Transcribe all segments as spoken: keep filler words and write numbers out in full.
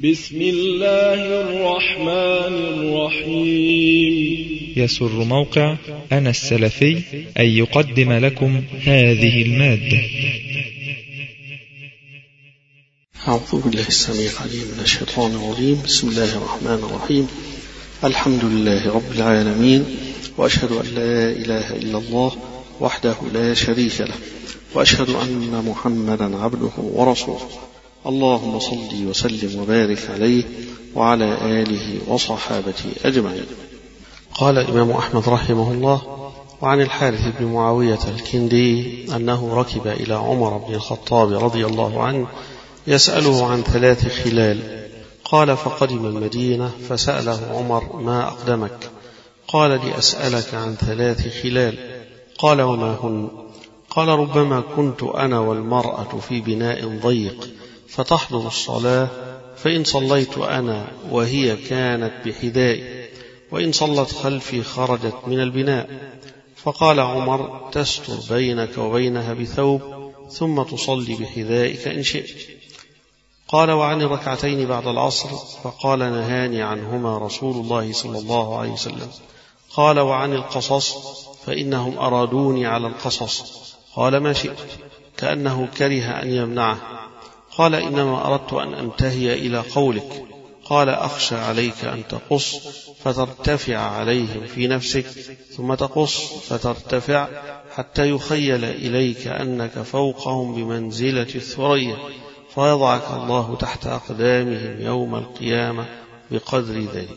بسم الله الرحمن الرحيم. يسر موقع أنا السلفي أن يقدم لكم هذه المادة. أعوذ بالله السميع العليم من الشيطان الرجيم. بسم الله الرحمن الرحيم. الحمد لله رب العالمين، وأشهد أن لا إله إلا الله وحده لا شريك له، وأشهد أن محمدا عبده ورسوله. اللهم صل وسلم وبارك عليه وعلى آله وصحابته أجمعين. قال الإمام أحمد رحمه الله: وعن الحارث بن معاوية الكندي أنه ركب إلى عمر بن الخطاب رضي الله عنه يسأله عن ثلاث خلال. قال: فقدم المدينة فسأله عمر: ما أقدمك؟ قال: لأسألك عن ثلاث خلال. قال: وما هن؟ قال: ربما كنت أنا والمرأة في بناء ضيق فتحضر الصلاة، فإن صليت أنا وهي كانت بحذائي، وإن صلت خلفي خرجت من البناء. فقال عمر: تستر بينك وبينها بثوب ثم تصلي بحذائك إن شئت. قال: وعن الركعتين بعد العصر؟ فقال: نهاني عنهما رسول الله صلى الله عليه وسلم. قال: وعن القصص؟ فإنهم أرادوني على القصص. قال: ما شئت، كأنه كره أن يمنعه. قال: إنما أردت أن أنتهي إلى قولك. قال: أخشى عليك أن تقص فترتفع عليهم في نفسك، ثم تقص فترتفع حتى يخيل إليك أنك فوقهم بمنزلة الثريا، فيضعك الله تحت أقدامهم يوم القيامة بقدر ذلك.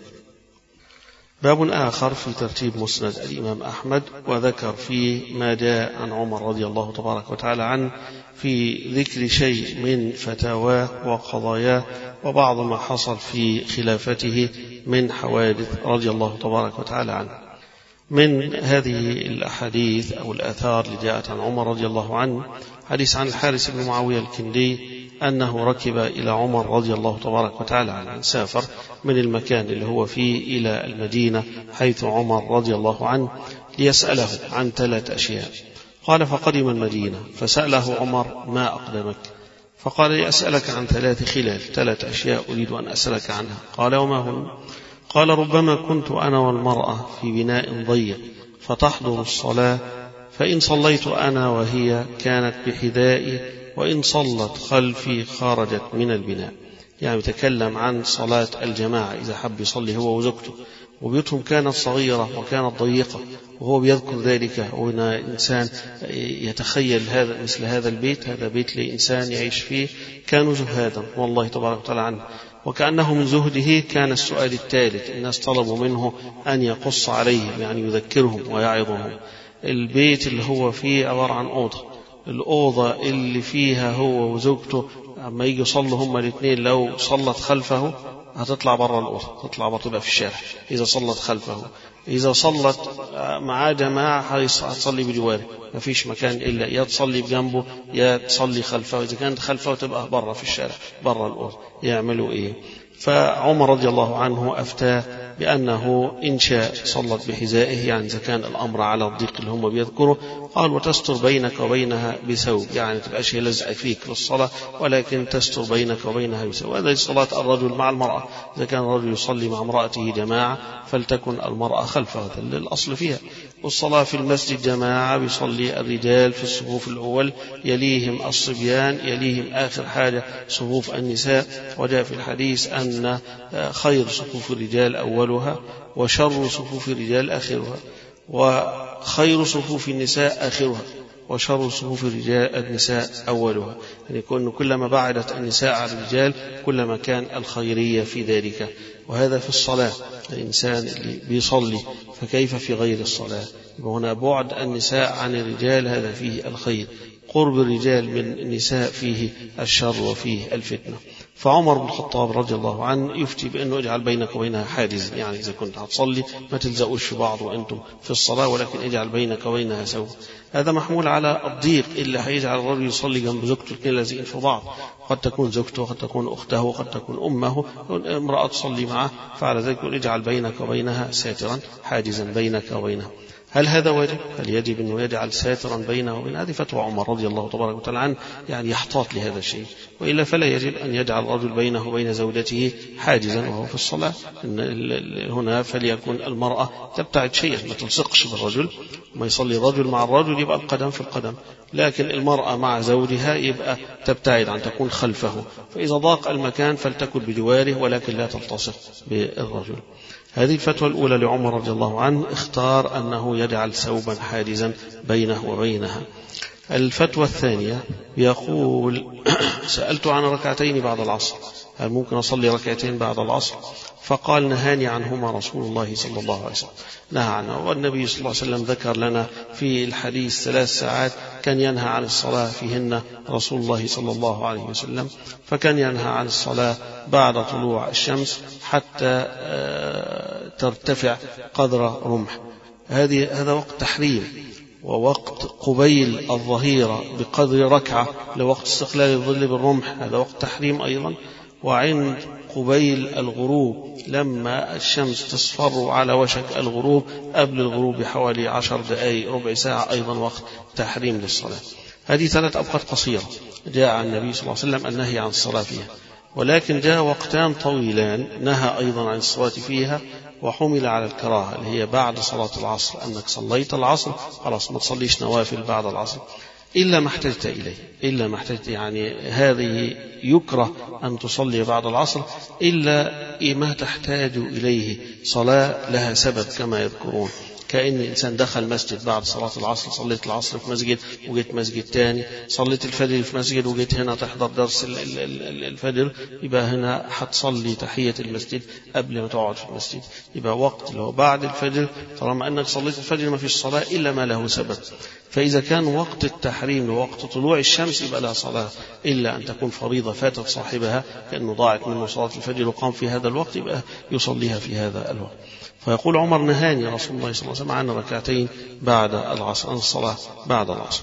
باب آخر في ترتيب مسند الإمام أحمد، وذكر فيه ما جاء عن عمر رضي الله تبارك وتعالى عنه في ذكر شيء من فتاواه وقضاياه وبعض ما حصل في خلافته من حوادث رضي الله تبارك وتعالى عنه. من هذه الأحاديث أو الآثار اللي جاءت عن عمر رضي الله عنه حديث عن الحارث بن معاوية الكندي أنه ركب إلى عمر رضي الله تبارك وتعالى عنه، سافر من المكان اللي هو فيه إلى المدينة حيث عمر رضي الله عنه ليسأله عن ثلاث أشياء. قال: فقدم المدينة فسأله عمر: ما أقدمك؟ فقال: لأسألك عن ثلاث خلال، ثلاث أشياء أريد أن أسألك عنها. قال: وما هن؟ قال: ربما كنت أنا والمرأة في بناء ضيق فتحضر الصلاة، فإن صليت أنا وهي كانت بحذائي، وإن صلت خلفي خرجت من البناء. يعني يتكلم عن صلاة الجماعة إذا حب يصلي هو وزوجته، وبيوتهم كانت صغيرة وكانت ضيقة، وهو بيذكر ذلك، وهنا إنسان يتخيل هذا مثل هذا البيت، هذا بيت لإنسان يعيش فيه، كانوا زهادا والله تبارك وتعالى عنه. وكأنه من زهده كان السؤال الثالث، الناس طلبوا منه أن يقص عليهم، يعني يذكرهم ويعظهم. البيت اللي هو فيه عبارة عن أوضة، الأوضة اللي فيها هو وزوجته أما يجي يصلوا هما الاثنين، لو صلت خلفه هتطلع برا الأوضة، تطلع برا تبقى في الشارع إذا صلت خلفه. إذا صلت مع جماعة هتصلي بجواره، ما فيش مكان إلا يا تصلي بجنبه يا تصلي خلفه. إذا كانت خلفه تبقى برا في الشارع برا الأوضة. يعملوا إيه؟ فعمر رضي الله عنه أفتاه بأنه إن شاء صلت بحذائه، يعني إذا كان الأمر على الضيق اللي هم بيذكره. قال: وتستر بينك وبينها بثوب، يعني تبقاش هي لزق فيك للصلاة، ولكن تستر بينك وبينها بثوب. هذا صلاة الرجل مع المرأة، إذا كان الرجل يصلي مع امرأته جماعة فلتكن المرأة خلفه، هذا الأصل فيها. والصلاة في المسجد جماعة، بيصلي الرجال في الصفوف الأول، يليهم الصبيان، يليهم آخر حاجة صفوف النساء. وجاء في الحديث أن خير صفوف الرجال أولها، وشر صفوف الرجال آخرها، وخير صفوف النساء آخرها، وشر صفوف الرجال النساء أولها. يعني كلما بعدت النساء عن الرجال كلما كان الخيرية في ذلك. وهذا في الصلاة، الإنسان اللي بيصلي، فكيف في غير الصلاة؟ هنا بعد النساء عن الرجال هذا فيه الخير، قرب الرجال من النساء فيه الشر وفيه الفتنة. فعمر بن الخطاب رضي الله عنه يفتي بأنه اجعل بينك وبينها حاجزا، يعني إذا كنت هتصلي ما تلزقوش في بعض وأنتم في الصلاة، ولكن اجعل بينك وبينها سوا. هذا محمول على الضيق اللي هيجعل الرجل يصلي جنب زوجته، الاثنين لازقين في بعض، قد تكون زوجته، قد تكون أخته، قد تكون أمه، امرأة تصلي معه، فعلى ذلك اجعل بينك وبينها ساترا، حاجزا بينك وبينها. هل هذا واجب؟ هل يجب أنه يجعل ساترا بينه وبين؟ هذه فتوى عمر رضي الله تبارك وتعالى عنه، يعني يحتاط لهذا الشيء، وإلا فلا يجب أن يجعل الرجل بينه وبين زوجته حاجزا وهو في الصلاة. إن هنا فليكن المرأة تبتعد شيئا، ما تلصقش بالرجل، ما يصلي الرجل مع الرجل يبقى القدم في القدم، لكن المرأة مع زوجها يبقى تبتعد عن تكون خلفه، فإذا ضاق المكان فلتكن بجواره ولكن لا تلتصق بالرجل. هذه الفتوى الأولى لعمر رضي الله عنه، اختار أنه يجعل ثوبا حاجزا بينه وبينها. الفتوى الثانية يقول سألت عن ركعتين بعد العصر، هل ممكن أصلي ركعتين بعد العصر؟ فقال نهاني عنهما رسول الله صلى الله عليه وسلم، نهى عنه. والنبي صلى الله عليه وسلم ذكر لنا في الحديث ثلاث ساعات كان ينهى عن الصلاة فيهن رسول الله صلى الله عليه وسلم، فكان ينهى عن الصلاة بعد طلوع الشمس حتى ترتفع قدر رمح، هذه هذا وقت تحريم، ووقت قبيل الظهيرة بقدر ركعة لوقت استقلال الظل بالرمح هذا وقت تحريم أيضا، وعند قبيل الغروب لما الشمس تصفر على وشك الغروب قبل الغروب بحوالي عشر دقائق ربع ساعة أيضا وقت تحريم للصلاة. هذه ثلاث أوقات قصيرة جاء عن النبي صلى الله عليه وسلم النهي عن الصلاة فيها، ولكن جاء وقتان طويلان نهى أيضا عن الصلاة فيها وحمل على الكراهة، اللي هي بعد صلاة العصر، أنك صليت العصر خلاص ما تصليش نوافل بعد العصر إلا ما احتجت إليه، إلا ما احتجت، يعني هذه يكره أن تصلي بعد العصر إلا ما تحتاج إليه صلاة لها سبب كما يذكرون، كأن إنسان دخل مسجد بعد صلاة العصر، صليت العصر في مسجد وجيت مسجد تاني، صليت الفجر في مسجد وجيت هنا تحضر درس الفجر، يبقى هنا حتصلي تحية المسجد قبل ما تقعد في المسجد، يبقى وقت لو بعد الفجر طالما أنك صليت الفجر ما فيش صلاة إلا ما له سبب. فإذا كان وقت التحريم ووقت طلوع الشمس يبقى لها صلاة، إلا أن تكون فريضة فاتت صاحبها كأنه ضاعت منه صلاة الفجر وقام في هذا الوقت يبقى يصليها في هذا الوقت. فيقول عمر نهاني رسول الله صلى الله عليه وسلم عن ركعتين بعد العصر، عن الصلاة بعد العصر.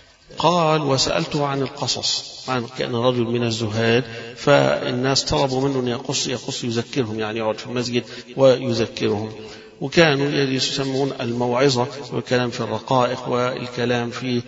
قال وسألته عن القصص، عن كأن رجل من الزهاد فالناس طلبوا منه أن يقص يقص يذكرهم، يعني يقعد في المسجد ويذكرهم، وكانوا يسمون الموعظة والكلام في الرقائق والكلام في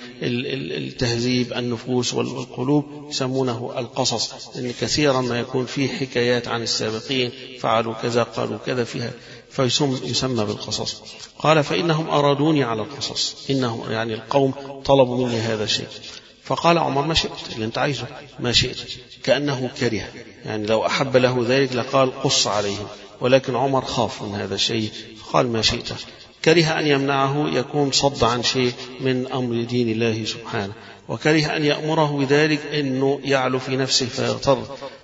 التهذيب النفوس والقلوب يسمونه القصص، لأن كثيرا ما يكون فيه حكايات عن السابقين فعلوا كذا قالوا كذا فيها فيسمى بالقصص. قال فإنهم أرادوني على القصص، إنهم يعني القوم طلبوا مني هذا الشيء. فقال عمر ما شئت اللي انت عايزه ما شئت، كأنه كره، يعني لو أحب له ذلك لقال قص عليهم، ولكن عمر خاف من هذا الشيء قال ما شئت، كره أن يمنعه يكون صد عن شيء من أمر دين الله سبحانه، وكره أن يأمره بذلك أنه يعلو في نفسه فيغتر.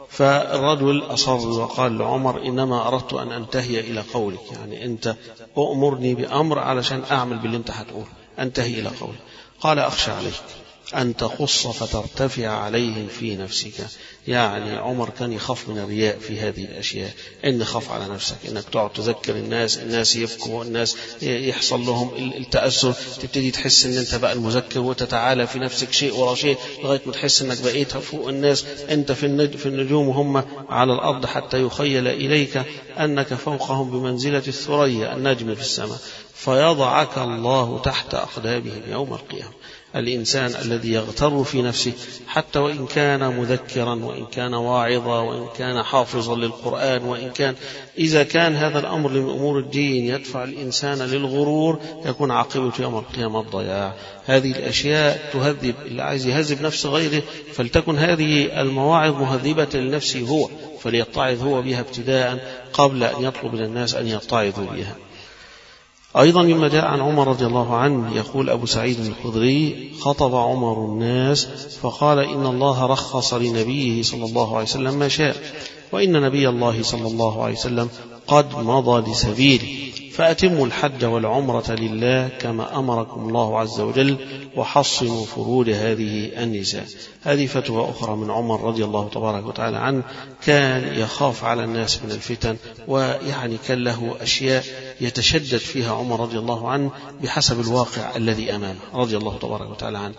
فالرجل أصر وقال لعمر إنما أردت أن أنتهي إلى قولك، يعني أنت أؤمرني بأمر علشان أعمل باللي أنت هتقول، أنتهي إلى قولك. قال أخشى عليك أن تقص فترتفع عليهم في نفسك، يعني عمر كان يخاف من الرياء في هذه الأشياء، إن خاف على نفسك إنك تقعد تذكر الناس، الناس يبكوا، الناس يحصل لهم التأثر، تبتدي تحس إن أنت بقى المذكر وتتعالى في نفسك شيء ورا شيء لغاية ما تحس إنك بقيت فوق الناس، أنت في النجوم وهم على الأرض، حتى يخيل إليك أنك فوقهم بمنزلة الثريا النجم في السماء، فيضعك الله تحت أقدامهم يوم القيامة. الإنسان الذي يغتر في نفسه حتى وإن كان مذكرا وإن كان واعظا وإن كان حافظا للقرآن وإن كان، إذا كان هذا الأمر من أمور الدين يدفع الإنسان للغرور يكون عاقبة يوم القيامة الضياع. هذه الأشياء تهذب، اللي عايز يهذب نفس غيره فلتكن هذه المواعظ مهذبة لنفسه هو، فليتعظ هو بها ابتداء قبل أن يطلب من الناس أن يتعظوا بها. أيضا مما جاء عن عمر رضي الله عنه يقول أبو سعيد الخدري خطب عمر الناس فقال إن الله رخص لنبيه صلى الله عليه وسلم ما شاء، وإن نبي الله صلى الله عليه وسلم قد مضى لسبيله، فأتموا الحج والعمرة لله كما أمركم الله عز وجل وحصنوا فروج هذه النساء. هذه فتوى أخرى من عمر رضي الله تبارك وتعالى عنه، كان يخاف على الناس من الفتن، ويعني كان له أشياء يتشدد فيها عمر رضي الله عنه بحسب الواقع الذي أمامه رضي الله تبارك وتعالى عنه.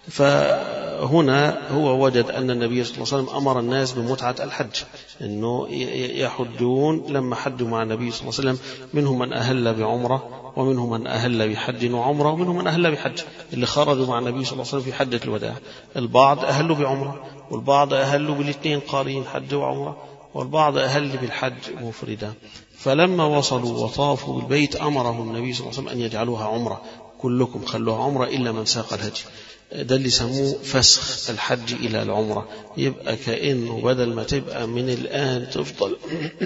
فهنا هو وجد أن النبي صلى الله عليه وسلم أمر الناس بمتعة الحج، أنه يحجون، لما حجوا مع النبي صلى الله عليه وسلم منهم من أهل أهل بعمرة، ومنهم من أهل بحج وعمرة، ومنهم من أهل بحج اللي خرجوا مع النبي صلى الله عليه وسلم في حجة الوداع. البعض أهلوا بعمرة، والبعض أهلوا بالاثنين قارين حج وعمرة، والبعض أهل بالحج مفردا. فلما وصلوا وطافوا بالبيت أمرهم النبي صلى الله عليه وسلم أن يجعلوها عمرة، كلكم خلوها عمرة إلا من ساق الهدي. ده اللي سموه فسخ الحج إلى العمرة. يبقى كأنه بدل ما تبقى من الآن تفضل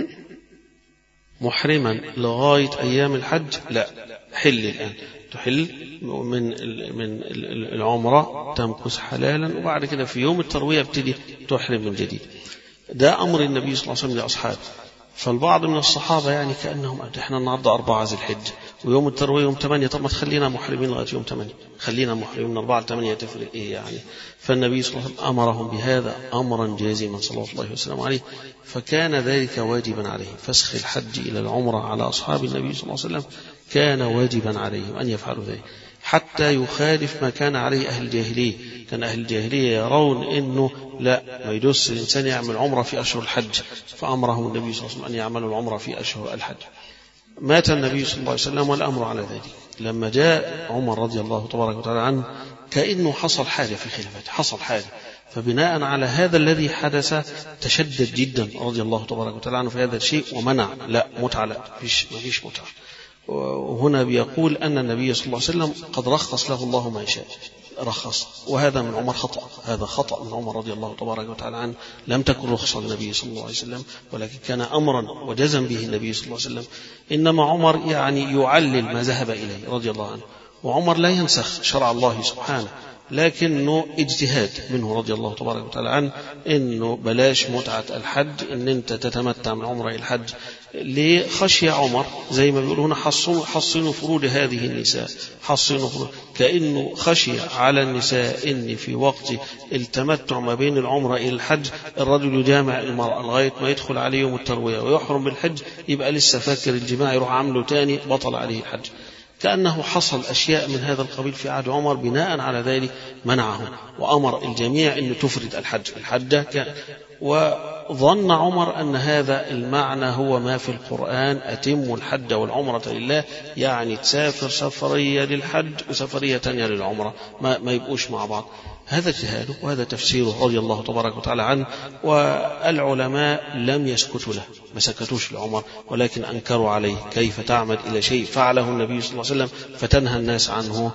محرما لغاية أيام الحج، لا، حل الآن، تحل من من العمرة تمكث حلالا، وبعد كده في يوم التروية ابتدي تحرم من جديد. ده أمر النبي صلى الله عليه وسلم لأصحابه. فالبعض من الصحابة يعني كأنهم احنا النهارده أربعة ذي الحجة ويوم التروية يوم ثمانية، طب ما تخلينا محرمين لغاية يوم ثمانية، خلينا محرمين من أربعة لثمانية، تفرق إيه يعني؟ فالنبي صلى الله عليه وسلم أمرهم بهذا أمرا جازما صلى الله وسلم عليه، فكان ذلك واجبا عليهم. فسخ الحج إلى العمرة على أصحاب النبي صلى الله عليه وسلم كان واجبا عليهم أن يفعلوا ذلك، حتى يخالف ما كان عليه أهل الجاهلية. كان أهل الجاهلية يرون أنه لا، ما يجوز الإنسان يعمل عمرة في أشهر الحج، فأمرهم النبي صلى الله عليه وسلم أن يعملوا العمرة في أشهر الحج. مات النبي صلى الله عليه وسلم والأمر على ذلك. لما جاء عمر رضي الله تبارك وتعالى عنه كأنه حصل حاجة في خلافته، حصل حاجة، فبناء على هذا الذي حدث تشدد جدا رضي الله تبارك وتعالى عنه في هذا الشيء ومنع، لا متعة، لا فيش، ما فيش متعة. وهنا بيقول أن النبي صلى الله عليه وسلم قد رخص له الله ما يشاء، رخص، وهذا من عمر خطأ، هذا خطأ من عمر رضي الله تبارك وتعالى عنه. لم تكن رخصة للنبي صلى الله عليه وسلم، ولكن كان أمرا وجزم به النبي صلى الله عليه وسلم. إنما عمر يعني يعلل ما ذهب إليه رضي الله عنه، وعمر لا ينسخ شرع الله سبحانه، لكنه اجتهاد منه رضي الله تبارك وتعالى عنه، إنه بلاش متعة الحج، إن أنت تتمتع من عمره الحج. لخشية عمر زي ما بيقولون حصنوا, حصنوا فروج هذه النساء، حصنوا فروج، كأنه خشية على النساء إن في وقت التمتع ما بين العمرة إلى الحج الرجل يجامع المرأة لغاية ما يدخل عليه يوم التروية ويحرم بالحج، يبقى لسه فاكر الجماع، يروح عمله تاني بطل عليه الحج. كأنه حصل أشياء من هذا القبيل في عهد عمر، بناء على ذلك منعه وأمر الجميع أن تفرد الحج الحجة. وظن عمر أن هذا المعنى هو ما في القرآن: أتم الحج والعمرة لله، يعني تسافر سفرية للحج وسفرية تانية للعمرة، ما, ما يبقوش مع بعض. هذا اجتهاده وهذا تفسيره رضي الله تبارك وتعالى عنه، والعلماء لم يسكتوا له، ما سكتوش لعمر، ولكن أنكروا عليه كيف تعمد إلى شيء فعله النبي صلى الله عليه وسلم فتنهى الناس عنه.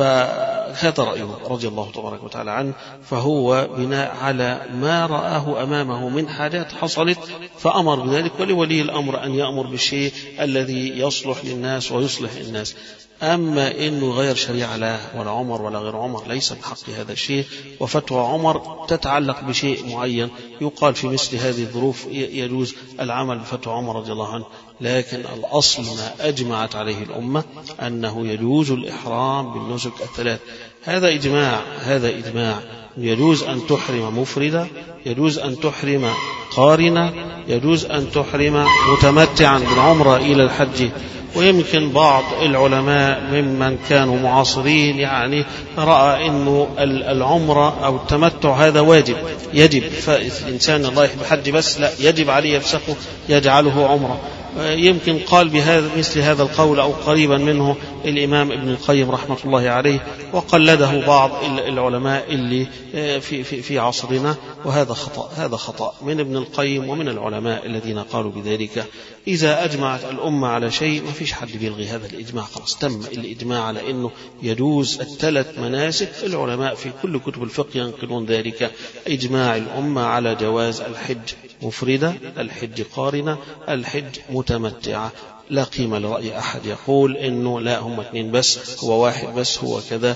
فهذا رأيه رضي الله تبارك وتعالى عنه، فهو بناء على ما رآه أمامه من حاجات حصلت فأمر بذلك، ولولي الأمر أن يأمر بالشيء الذي يصلح للناس ويصلح الناس. أما إنه غير شريعة لا ولا عمر ولا غير عمر، ليس بحق هذا الشيء. وفتوى عمر تتعلق بشيء معين يقال في مثل هذه الظروف يجوز العمل بفتوى عمر رضي الله عنه، لكن الأصل ما أجمعت عليه الأمة أنه يجوز الإحرام بالنسك الثلاث. هذا إجماع، هذا إجماع. يجوز أن تحرم مفردة، يجوز أن تحرم قارنة، يجوز أن تحرم متمتعا بالعمرة إلى الحج. ويمكن بعض العلماء ممن كانوا معاصرين يعني رأى أنه العمرة أو التمتع هذا واجب، يجب، فالإنسان الله يحب حج بس لا، يجب عليه يفسخه يجعله عمرة. يمكن قال بهذا مثل هذا القول أو قريبا منه الإمام ابن القيم رحمة الله عليه، وقلده بعض العلماء اللي في, في, في عصرنا، وهذا خطأ، هذا خطأ من ابن القيم ومن العلماء الذين قالوا بذلك. إذا أجمعت الأمة على شيء ما فيش حد بيلغي هذا الإجماع، خلاص تم الإجماع على أنه يجوز الثلاث مناسك. العلماء في كل كتب الفقه ينقلون ذلك، إجماع الأمة على جواز الحج مفردة، الحج قارنة، الحج متمتعة. لا قيمة لرأي أحد يقول إنه لا هم اثنين بس، هو واحد بس، هو كذا.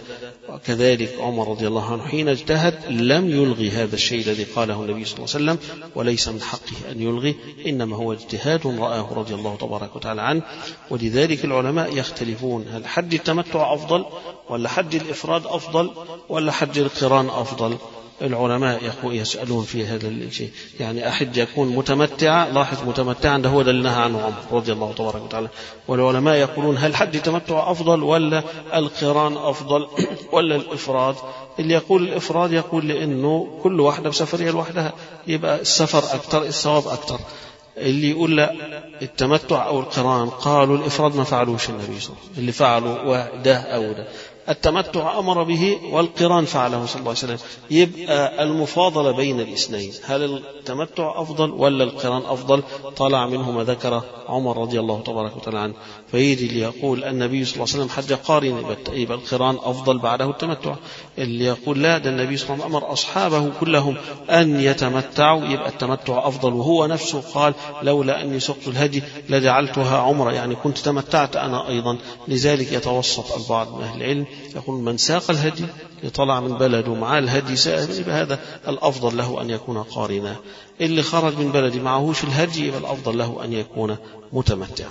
وكذلك عمر رضي الله عنه حين اجتهد لم يلغي هذا الشيء الذي قاله النبي صلى الله عليه وسلم، وليس من حقه أن يلغي، إنما هو اجتهاد رآه رضي الله تبارك وتعالى عنه. ولذلك العلماء يختلفون: هل حج التمتع أفضل، ولا حج الإفراد أفضل، ولا حج القران أفضل؟ العلماء يسألون في هذا الشيء، يعني أحد يكون متمتعا، لاحظ متمتعا ده هو ده اللي نهى عنه عمر رضي الله تبارك وتعالى. والعلماء يقولون: هل حج التمتع أفضل، ولا القران أفضل، ولا الإفراد؟ اللي يقول الإفراد يقول لأنه كل واحدة بسفرية لوحدها، يبقى السفر أكثر، الثواب أكثر. اللي يقول لا التمتع أو القران قالوا الإفراد ما فعلوش النبي صلى الله عليه وسلم، اللي فعلوا ده أو ده. التمتع أمر به والقران فعله صلى الله عليه وسلم. يبقى المفاضلة بين الاثنين، هل التمتع أفضل ولا القران أفضل؟ طلع منه ما ذكر عمر رضي الله تبارك وتعالى عنه. فيجي اللي يقول النبي صلى الله عليه وسلم حج قارن يبقى القران أفضل بعده التمتع. اللي يقول لا ده النبي صلى الله عليه وسلم أمر أصحابه كلهم أن يتمتعوا يبقى التمتع أفضل، وهو نفسه قال لولا أني سقت الهدي لجعلتها عمرة، يعني كنت تمتعت أنا أيضا. لذلك يتوسط البعض من أهل العلم يقول من ساق الهدي يطلع من بلده مع الهدي سائر يبقى هذا الأفضل له أن يكون قارنا، اللي خرج من بلده معهوش الهدي يبقى الأفضل له أن يكون متمتعا.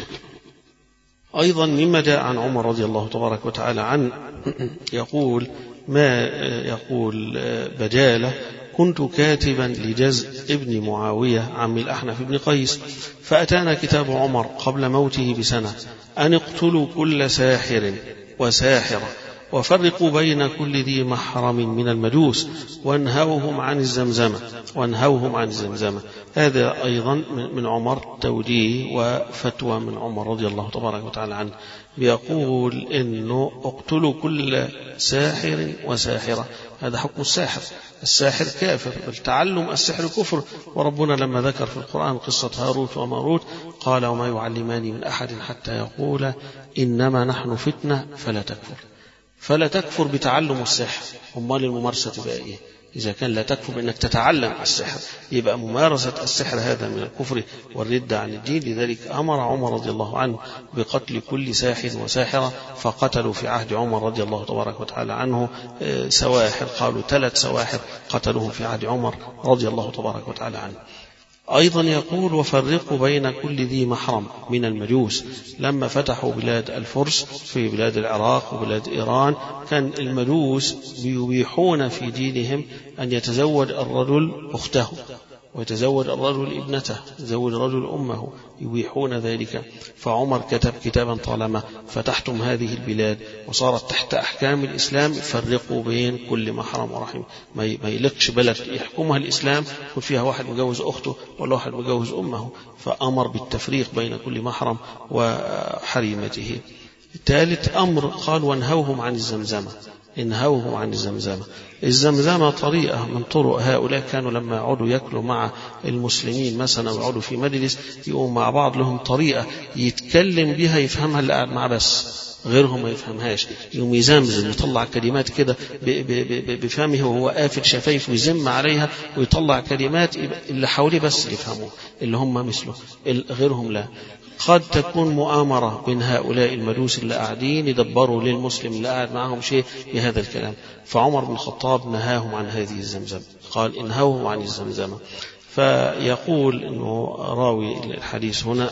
أيضا مما جاء عن عمر رضي الله تبارك وتعالى عنه يقول ما يقول بجالة كنت كاتبا لجزء ابن معاوية عم الأحنف بن قيس، فأتانا كتاب عمر قبل موته بسنة أن اقتلوا كل ساحر وساحرة وفرقوا بين كل ذي محرم من المجوس وانهوهم عن الزمزمة وانهوهم عن الزمزمة. هذا أيضا من عمر توجيه وفتوى من عمر رضي الله تبارك وتعالى عنه، بيقول إنه اقتلوا كل ساحر وساحرة. هذا حكم الساحر، الساحر كافر، بل تعلم السحر كفر. وربنا لما ذكر في القرآن قصة هاروت وماروت قال وما يعلمان من أحد حتى يقول إنما نحن فتنة فلا تكفر. فلا تكفر بتعلم السحر، أمال الممارسة تبقى إيه؟ إذا كان لا تكفر بأنك تتعلم السحر يبقى ممارسة السحر هذا من الكفر والردة عن الدين. لذلك أمر عمر رضي الله عنه بقتل كل ساحر وساحرة، فقتلوا في عهد عمر رضي الله تبارك وتعالى عنه سواحر، قالوا ثلاث سواحر قتلوهم في عهد عمر رضي الله تبارك وتعالى عنه. أيضا يقول وفرقوا بين كل ذي محرم من المجوس. لما فتحوا بلاد الفرس في بلاد العراق وبلاد إيران كان المجوس بيبيحون في دينهم أن يتزوج الرجل أخته ويتزوج الرجل ابنته، يتزوج الرجل أمه، يبيحون ذلك. فعمر كتب كتابا طالما فتحتم هذه البلاد وصارت تحت أحكام الإسلام فرقوا بين كل محرم ورحم، ما يلقش بلد يحكمها الإسلام يكون فيها واحد مجوز أخته ولا واحد مجوز أمه، فأمر بالتفريق بين كل محرم وحريمته. الثالث أمر قال وانهوهم عن الزمزمة، انهوهم عن الزمزمة. الزمزمة طريقة من طرق هؤلاء، كانوا لما يقعدوا يأكلوا مع المسلمين مثلا ويقعدوا في مجلس يقوم مع بعض لهم طريقة يتكلم بها يفهمها اللي قاعد معه بس غيرهم ما يفهمهاش، يقوم يزمزم يطلع كلمات كده بفهمه وهو قافل شفايف ويزم عليها ويطلع كلمات اللي حواليه بس يفهموه اللي هم مثله غيرهم لا. قد تكون مؤامرة بين هؤلاء المجوس اللي قاعدين يدبروا للمسلم اللي قاعد معهم شيء بهذا الكلام، فعمر بن الخطاب نهاهم عن هذه الزمزمة، قال انهوهم عن الزمزمة. فيقول إنه راوي الحديث هنا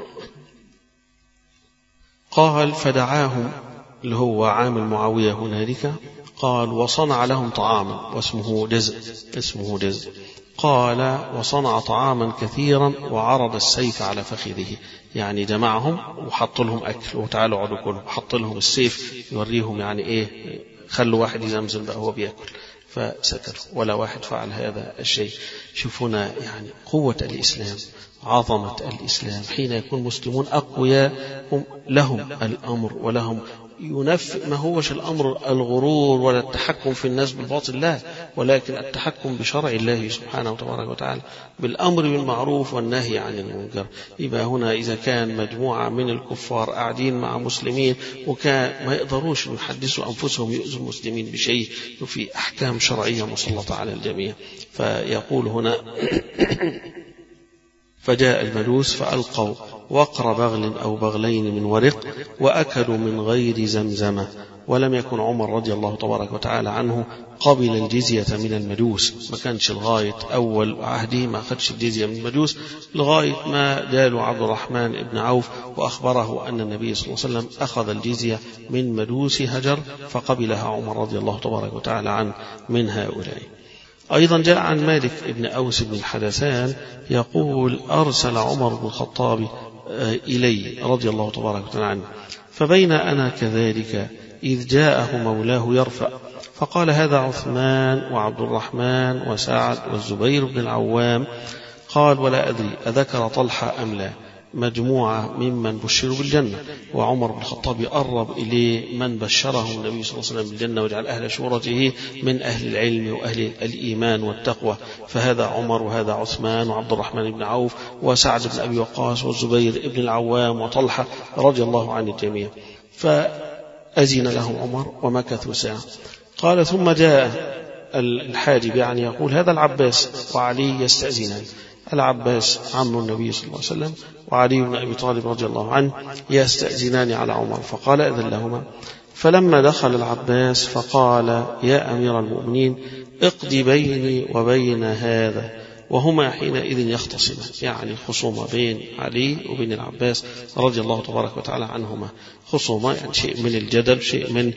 قال فدعاهم اللي هو عامل معاوية هنالك، قال وصنع لهم طعاما واسمه جزء اسمه جزء قال وصنع طعاما كثيرا وعرض السيف على فخذه، يعني جمعهم وحط لهم أكل وتعالوا اقعدوا كلهم، حط لهم السيف يوريهم يعني إيه، خلوا واحد يزمزم بقى هو بيأكل، فسكتوا ولا واحد فعل هذا الشيء. شوفونا يعني قوة الإسلام، عظمة الإسلام، حين يكون مسلمون أقوياء هم لهم الأمر ولهم ينفذ ما هوش الأمر الغرور ولا التحكم في الناس بالباطل، لا، ولكن التحكم بشرع الله سبحانه وتبارك وتعالى بالأمر بالمعروف والنهي عن المنكر. يبقى هنا إذا كان مجموعة من الكفار قاعدين مع مسلمين وكان ما يقدروش يحدثوا أنفسهم يؤذوا المسلمين بشيء في أحكام شرعية مسلطة على الجميع. فيقول هنا فجاء المجوس فألقوا وقر بغل أو بغلين من ورق وأكلوا من غير زمزمة. ولم يكن عمر رضي الله تبارك وتعالى عنه قبل الجزية من المجوس، ما كانش لغاية أول عهده ما أخذش الجزية من المجوس لغاية ما جاله عبد الرحمن بن عوف وأخبره أن النبي صلى الله عليه وسلم أخذ الجزية من مجوس هجر فقبلها عمر رضي الله تبارك وتعالى عنه من هؤلاء. أيضا جاء عن مالك بن أوس بن الحدثان يقول أرسل عمر بن الخطاب إلي رضي الله تبارك وتعالى عنه، فبين أنا كذلك إذ جاءه مولاه يرفع، فقال هذا عثمان وعبد الرحمن وسعد والزبير بن العوام، قال ولا أدري أذكر طلحة أم لا مجموعة ممن بشروا بالجنة. وعمر بن الخطاب يقرب إليه من بشرهم النبي صلى الله عليه وسلم بالجنة وجعل أهل شورته من أهل العلم وأهل الإيمان والتقوى، فهذا عمر وهذا عثمان وعبد الرحمن بن عوف وسعد بن أبي وقاص والزبير بن العوام وطلحة رضي الله عن الجميع. فأذن لهم عمر ومكثوا ساعة. قال ثم جاء الحاجب يعني يقول هذا العباس وعلي يستأذنان. العباس عم النبي صلى الله عليه وسلم وعلي بن أبي طالب رضي الله عنه يستأذنان على عمر، فقال أذن لهما. فلما دخل العباس فقال يا أمير المؤمنين اقض بيني وبين هذا، وهما حينئذ يختصمان، يعني خصومة بين علي وبين العباس رضي الله تبارك وتعالى عنهما، خصومة يعني شيء من الجدل، شيء من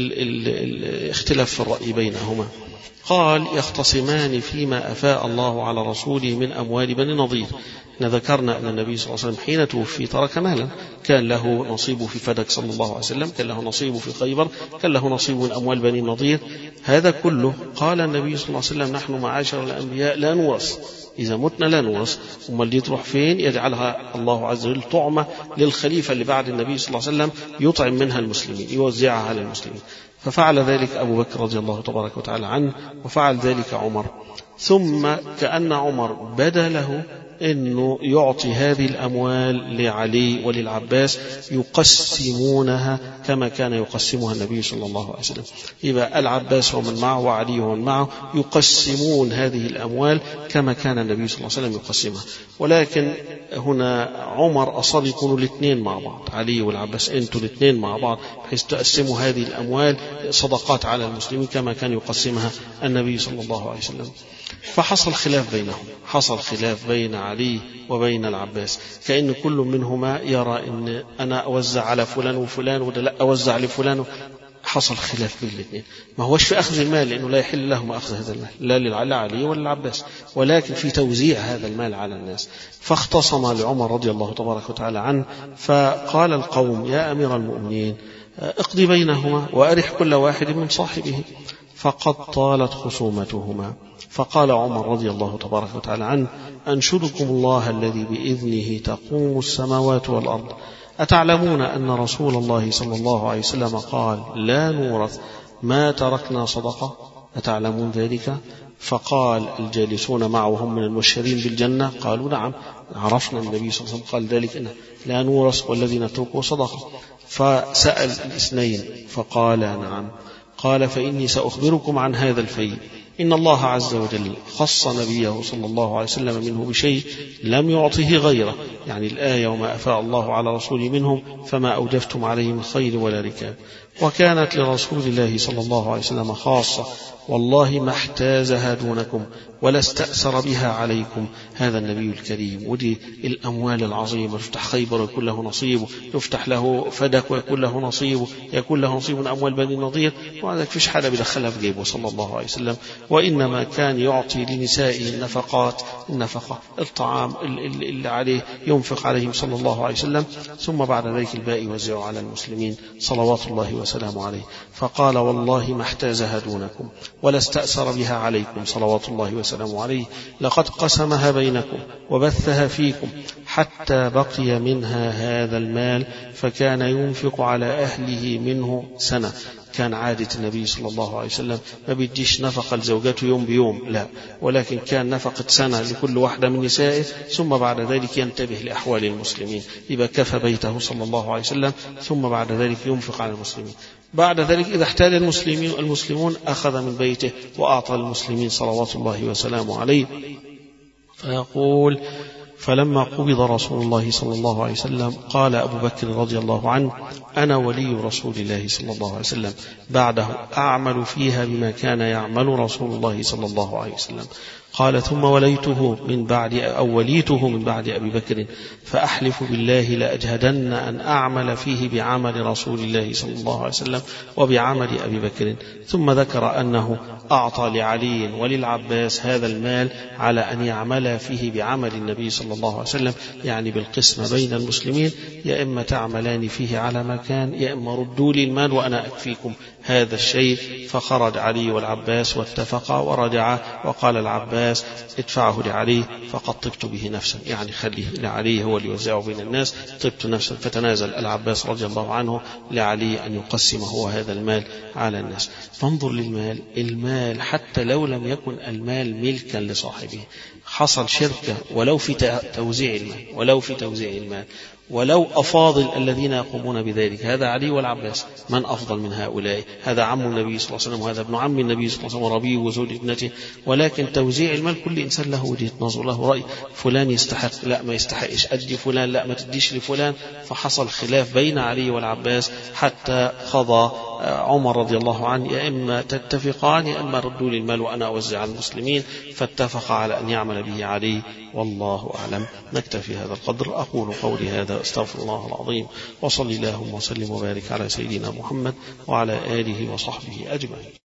الاختلاف في الرأي بينهما. قال يختصمان فيما أفاء الله على رسوله من أموال بني نضير. ذكرنا أن النبي صلى الله عليه وسلم حين توفي ترك مالا، كان له نصيب في فدك صلى الله عليه وسلم، كان له نصيب في خيبر، كان له نصيب من أموال بني نضير. هذا كله قال النبي صلى الله عليه وسلم نحن معاشر الأنبياء لا نورث، إذا متنا لا نورث. أما اللي تروح فين؟ يجعلها الله عز وجل طعمة للخليفة اللي بعد النبي صلى الله عليه وسلم يطعم منها المسلمين، يوزعها على المسلمين. ففعل ذلك أبو بكر رضي الله تبارك وتعالى عنه، وفعل ذلك عمر. ثم كأن عمر بدا له أنه يعطي هذه الأموال لعلي وللعباس يقسمونها كما كان يقسمها النبي صلى الله عليه وسلم. يبقى العباس ومن معه وعلي ومن معه يقسمون هذه الأموال كما كان النبي صلى الله عليه وسلم يقسمها. ولكن هنا عمر أصاب يكونوا الاثنين مع بعض، علي والعباس أنتوا الاثنين مع بعض، بحيث تقسموا هذه الأموال صدقات على المسلمين كما كان يقسمها النبي صلى الله عليه وسلم. فحصل خلاف بينهم، حصل خلاف بين علي وبين العباس، كأن كل منهما يرى أن أنا أوزع على فلان وفلان وده لا أوزع لفلان. حصل خلاف بين الاثنين، ما هوش في أخذ المال لأنه لا يحل لهم أخذ هذا المال لا لعلي ولا للعباس، ولكن في توزيع هذا المال على الناس. فاختصم لعمر رضي الله تبارك وتعالى عنه، فقال القوم يا أمير المؤمنين اقضي بينهما وأرح كل واحد من صاحبه. فقد طالت خصومتهما. فقال عمر رضي الله تبارك وتعالى عنه أنشدكم الله الذي بإذنه تقوم السماوات والأرض، أتعلمون أن رسول الله صلى الله عليه وسلم قال لا نورث ما تركنا صدقة؟ أتعلمون ذلك؟ فقال الجالسون معه وهم من المبشرين بالجنة قالوا نعم عرفنا النبي صلى الله عليه وسلم قال ذلك إن لا نورث والذي نتركه صدقة. فسأل الاثنين فقال نعم. قال فإني سأخبركم عن هذا الفيء، إن الله عز وجل خص نبيه صلى الله عليه وسلم منه بشيء لم يعطه غيره، يعني الآية وما أفاء الله على رسوله منهم فما أوجفتم عليه من خيل ولا ركاب. وكانت لرسول الله صلى الله عليه وسلم خاصة والله ما احتازها دونكم ولا استأثر بها عليكم هذا النبي الكريم. ودي الأموال العظيمة، يفتح خيبر ويكون له نصيبه، يفتح له فدك ويكون له نصيبه، يكون له نصيب من أموال بني النضير، وهذا فيش حدا بدخلها في جيبه صلى الله عليه وسلم. وإنما كان يعطي لنسائه النفقات، النفقة الطعام اللي عليه ينفق عليهم صلى الله عليه وسلم، ثم بعد ذلك الباقي يوزعه على المسلمين صلوات الله وسلامه عليه. فقال والله ما احتازها دونكم ولا استأثر بها عليكم صلوات الله وسلامه عليه، لقد قسمها بينكم وبثها فيكم حتى بقي منها هذا المال، فكان ينفق على أهله منه سنة. كان عادة النبي صلى الله عليه وسلم ما بيديش نفقة لزوجاته يوم بيوم، لا، ولكن كان نفقة سنة لكل واحدة من نسائه، ثم بعد ذلك ينتبه لأحوال المسلمين، يبقى كفى بيته صلى الله عليه وسلم، ثم بعد ذلك ينفق على المسلمين. بعد ذلك إذا احتاج المسلمين المسلمون أخذ من بيته وأعطى المسلمين صلوات الله وسلامه عليه. فيقول فلما قبض رسول الله صلى الله عليه وسلم قال أبو بكر رضي الله عنه أنا ولي رسول الله صلى الله عليه وسلم بعده أعمل فيها بما كان يعمل رسول الله صلى الله عليه وسلم. قال ثم وليته من بعد أو وليته من بعد أبي بكر فأحلف بالله لأجهدن أن أعمل فيه بعمل رسول الله صلى الله عليه وسلم وبعمل أبي بكر. ثم ذكر أنه أعطى لعلي وللعباس هذا المال على أن يعمل فيه بعمل النبي صلى الله عليه وسلم، يعني بالقسم بين المسلمين، يا إما تعملان فيه على مكان يا إما ردوا لي المال وأنا أكفيكم هذا الشيء. فخرج علي والعباس واتفقا ورجعا، وقال العباس العباس ادفعه لعلي فقد طبت به نفسا، يعني خليه لعلي هو اللي يوزعه بين الناس، طبت نفسا. فتنازل العباس رضي الله عنه لعلي أن يقسم هو هذا المال على الناس. فانظر للمال، المال حتى لو لم يكن المال ملكا لصاحبه، حصل شركة ولو في توزيع المال، ولو في توزيع المال ولو أفاضل الذين يقومون بذلك، هذا علي والعباس، من أفضل من هؤلاء؟ هذا عم النبي صلى الله عليه وسلم وهذا ابن عم النبي صلى الله عليه وسلم وربيه وزوج ابنته. ولكن توزيع المال كل إنسان له وجهة نظر، له رأي، فلان يستحق، لا ما يستحقش، أدي فلان، لا ما تديش لفلان. فحصل خلاف بين علي والعباس حتى قضى عمر رضي الله عنه يا إما تتفقان يا إما ردوا لي المال وأنا أوزع على المسلمين، فاتفق على أن يعمل به علي، والله أعلم. نكتفي هذا القدر. أقول قولي هذا أستغفر الله العظيم، وصلي اللهم وسلم وبارك على سيدنا محمد وعلى آله وصحبه أجمعين.